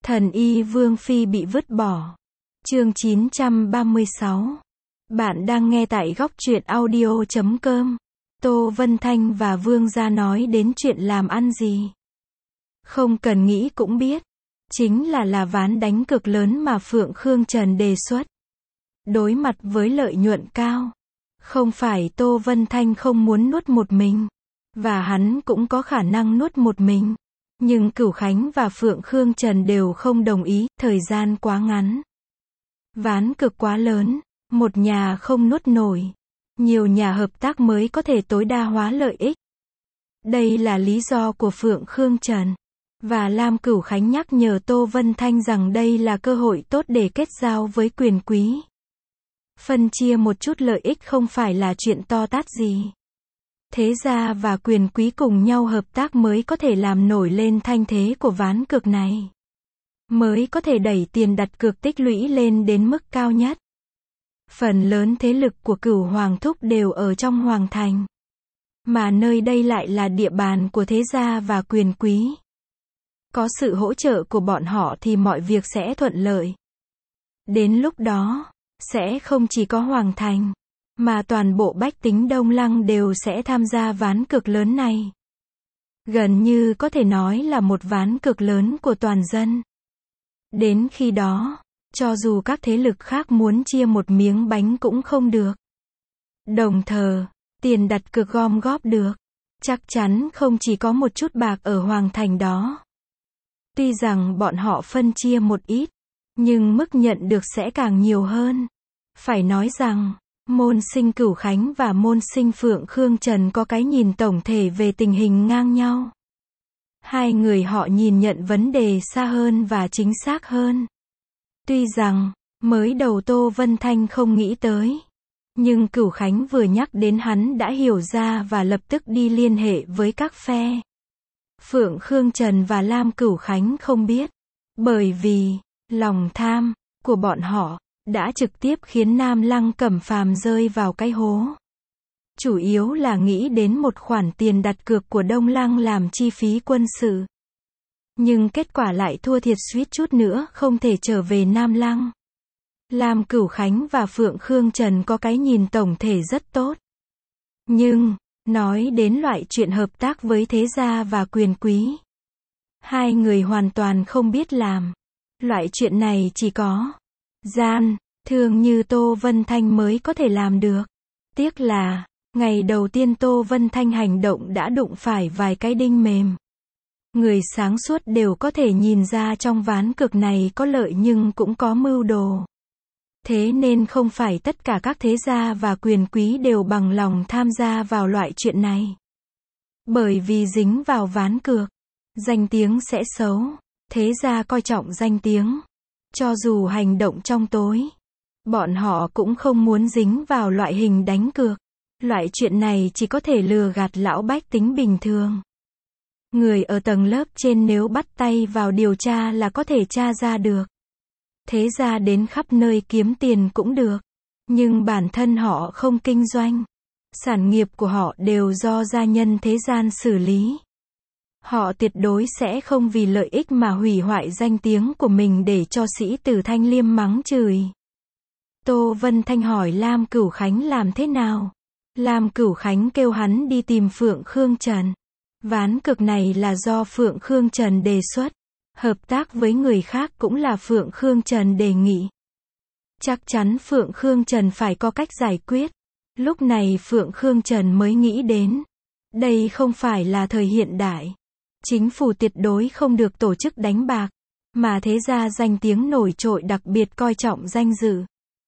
Thần y Vương Phi bị vứt bỏ. Chương 936. Bạn đang nghe tại góc truyện audio.com. Tô Vân Thanh và Vương gia nói đến chuyện làm ăn gì? Không cần nghĩ cũng biết. Chính là ván đánh cực lớn mà Phượng Khương Trần đề xuất. Đối mặt với lợi nhuận cao. Không phải Tô Vân Thanh không muốn nuốt một mình. Và hắn cũng có khả năng nuốt một mình. Nhưng Cửu Khánh và Phượng Khương Trần đều không đồng ý, thời gian quá ngắn. Ván cực quá lớn, một nhà không nuốt nổi. Nhiều nhà hợp tác mới có thể tối đa hóa lợi ích. Đây là lý do của Phượng Khương Trần. Và Lam Cửu Khánh nhắc nhở Tô Vân Thanh rằng đây là cơ hội tốt để kết giao với quyền quý. Phân chia một chút lợi ích không phải là chuyện to tát gì. Thế gia và quyền quý cùng nhau hợp tác mới có thể làm nổi lên thanh thế của ván cược này. Mới có thể đẩy tiền đặt cược tích lũy lên đến mức cao nhất. Phần lớn thế lực của Cửu Hoàng Thúc đều ở trong Hoàng Thành. Mà nơi đây lại là địa bàn của thế gia và quyền quý. Có sự hỗ trợ của bọn họ thì mọi việc sẽ thuận lợi. Đến lúc đó, sẽ không chỉ có Hoàng Thành, mà toàn bộ bách tính Đông Lăng đều sẽ tham gia ván cược lớn này. Gần như có thể nói là một ván cược lớn của toàn dân. Đến khi đó, cho dù các thế lực khác muốn chia một miếng bánh cũng không được. Đồng thời, tiền đặt cược gom góp được. Chắc chắn không chỉ có một chút bạc ở Hoàng Thành đó. Tuy rằng bọn họ phân chia một ít, nhưng mức nhận được sẽ càng nhiều hơn. Phải nói rằng, môn sinh Cửu Khánh và môn sinh Phượng Khương Trần có cái nhìn tổng thể về tình hình ngang nhau. Hai người họ nhìn nhận vấn đề xa hơn và chính xác hơn. Tuy rằng, mới đầu Tô Vân Thanh không nghĩ tới. Nhưng Cửu Khánh vừa nhắc đến hắn đã hiểu ra và lập tức đi liên hệ với các phe. Phượng Khương Trần và Lam Cửu Khánh không biết. Bởi vì, lòng tham của bọn họ đã trực tiếp khiến Nam Lăng Cẩm Phàm rơi vào cái hố. Chủ yếu là nghĩ đến một khoản tiền đặt cược của Đông Lăng làm chi phí quân sự. Nhưng kết quả lại thua thiệt suýt chút nữa không thể trở về Nam Lăng. Lam Cửu Khánh và Phượng Khương Trần có cái nhìn tổng thể rất tốt. Nhưng, nói đến loại chuyện hợp tác với thế gia và quyền quý, hai người hoàn toàn không biết làm. Loại chuyện này chỉ có gian thương như Tô Vân Thanh mới có thể làm được. Tiếc là, ngày đầu tiên Tô Vân Thanh hành động đã đụng phải vài cái đinh mềm. Người sáng suốt đều có thể nhìn ra trong ván cược này có lợi nhưng cũng có mưu đồ. Thế nên không phải tất cả các thế gia và quyền quý đều bằng lòng tham gia vào loại chuyện này. Bởi vì dính vào ván cược, danh tiếng sẽ xấu. Thế gia coi trọng danh tiếng. Cho dù hành động trong tối, bọn họ cũng không muốn dính vào loại hình đánh cược. Loại chuyện này chỉ có thể lừa gạt lão bách tính bình thường. Người ở tầng lớp trên nếu bắt tay vào điều tra là có thể tra ra được. Thế ra đến khắp nơi kiếm tiền cũng được. Nhưng bản thân họ không kinh doanh. Sản nghiệp của họ đều do gia nhân thế gian xử lý. Họ tuyệt đối sẽ không vì lợi ích mà hủy hoại danh tiếng của mình để cho sĩ tử Thanh Liêm mắng chửi. Tô Vân Thanh hỏi Lam Cửu Khánh làm thế nào. Lam Cửu Khánh kêu hắn đi tìm Phượng Khương Trần. Ván cược này là do Phượng Khương Trần đề xuất. Hợp tác với người khác cũng là Phượng Khương Trần đề nghị. Chắc chắn Phượng Khương Trần phải có cách giải quyết. Lúc này Phượng Khương Trần mới nghĩ đến. Đây không phải là thời hiện đại. Chính phủ tuyệt đối không được tổ chức đánh bạc. Mà thế ra danh tiếng nổi trội đặc biệt coi trọng danh dự.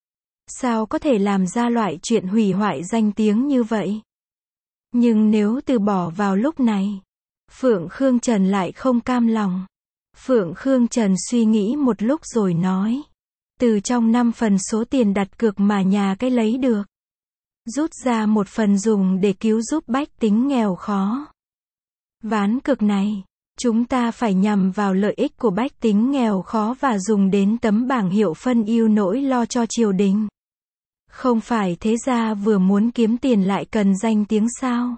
Sao có thể làm ra loại chuyện hủy hoại danh tiếng như vậy? Nhưng nếu từ bỏ vào lúc này, Phượng Khương Trần lại không cam lòng. Phượng Khương Trần suy nghĩ một lúc rồi nói. Từ trong 5 phần số tiền đặt cược mà nhà cái lấy được, rút ra một phần dùng để cứu giúp bách tính nghèo khó. Ván cược này, chúng ta phải nhằm vào lợi ích của bách tính nghèo khó và dùng đến tấm bảng hiệu phân ưu nỗi lo cho triều đình. Không phải thế gia vừa muốn kiếm tiền lại cần danh tiếng sao?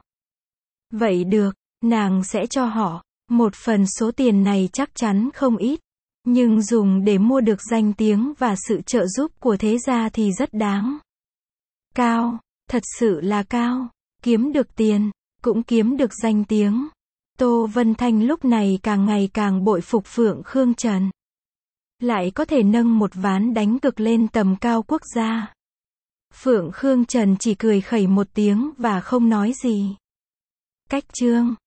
Vậy được, nàng sẽ cho họ. Một phần số tiền này chắc chắn không ít. Nhưng dùng để mua được danh tiếng và sự trợ giúp của thế gia thì rất đáng. Cao, thật sự là cao. Kiếm được tiền, cũng kiếm được danh tiếng. Tô Vân Thanh lúc này càng ngày càng bội phục Phượng Khương Trần. Lại có thể nâng một ván đánh cược lên tầm cao quốc gia. Phượng Khương Trần chỉ cười khẩy một tiếng và không nói gì. Cách chương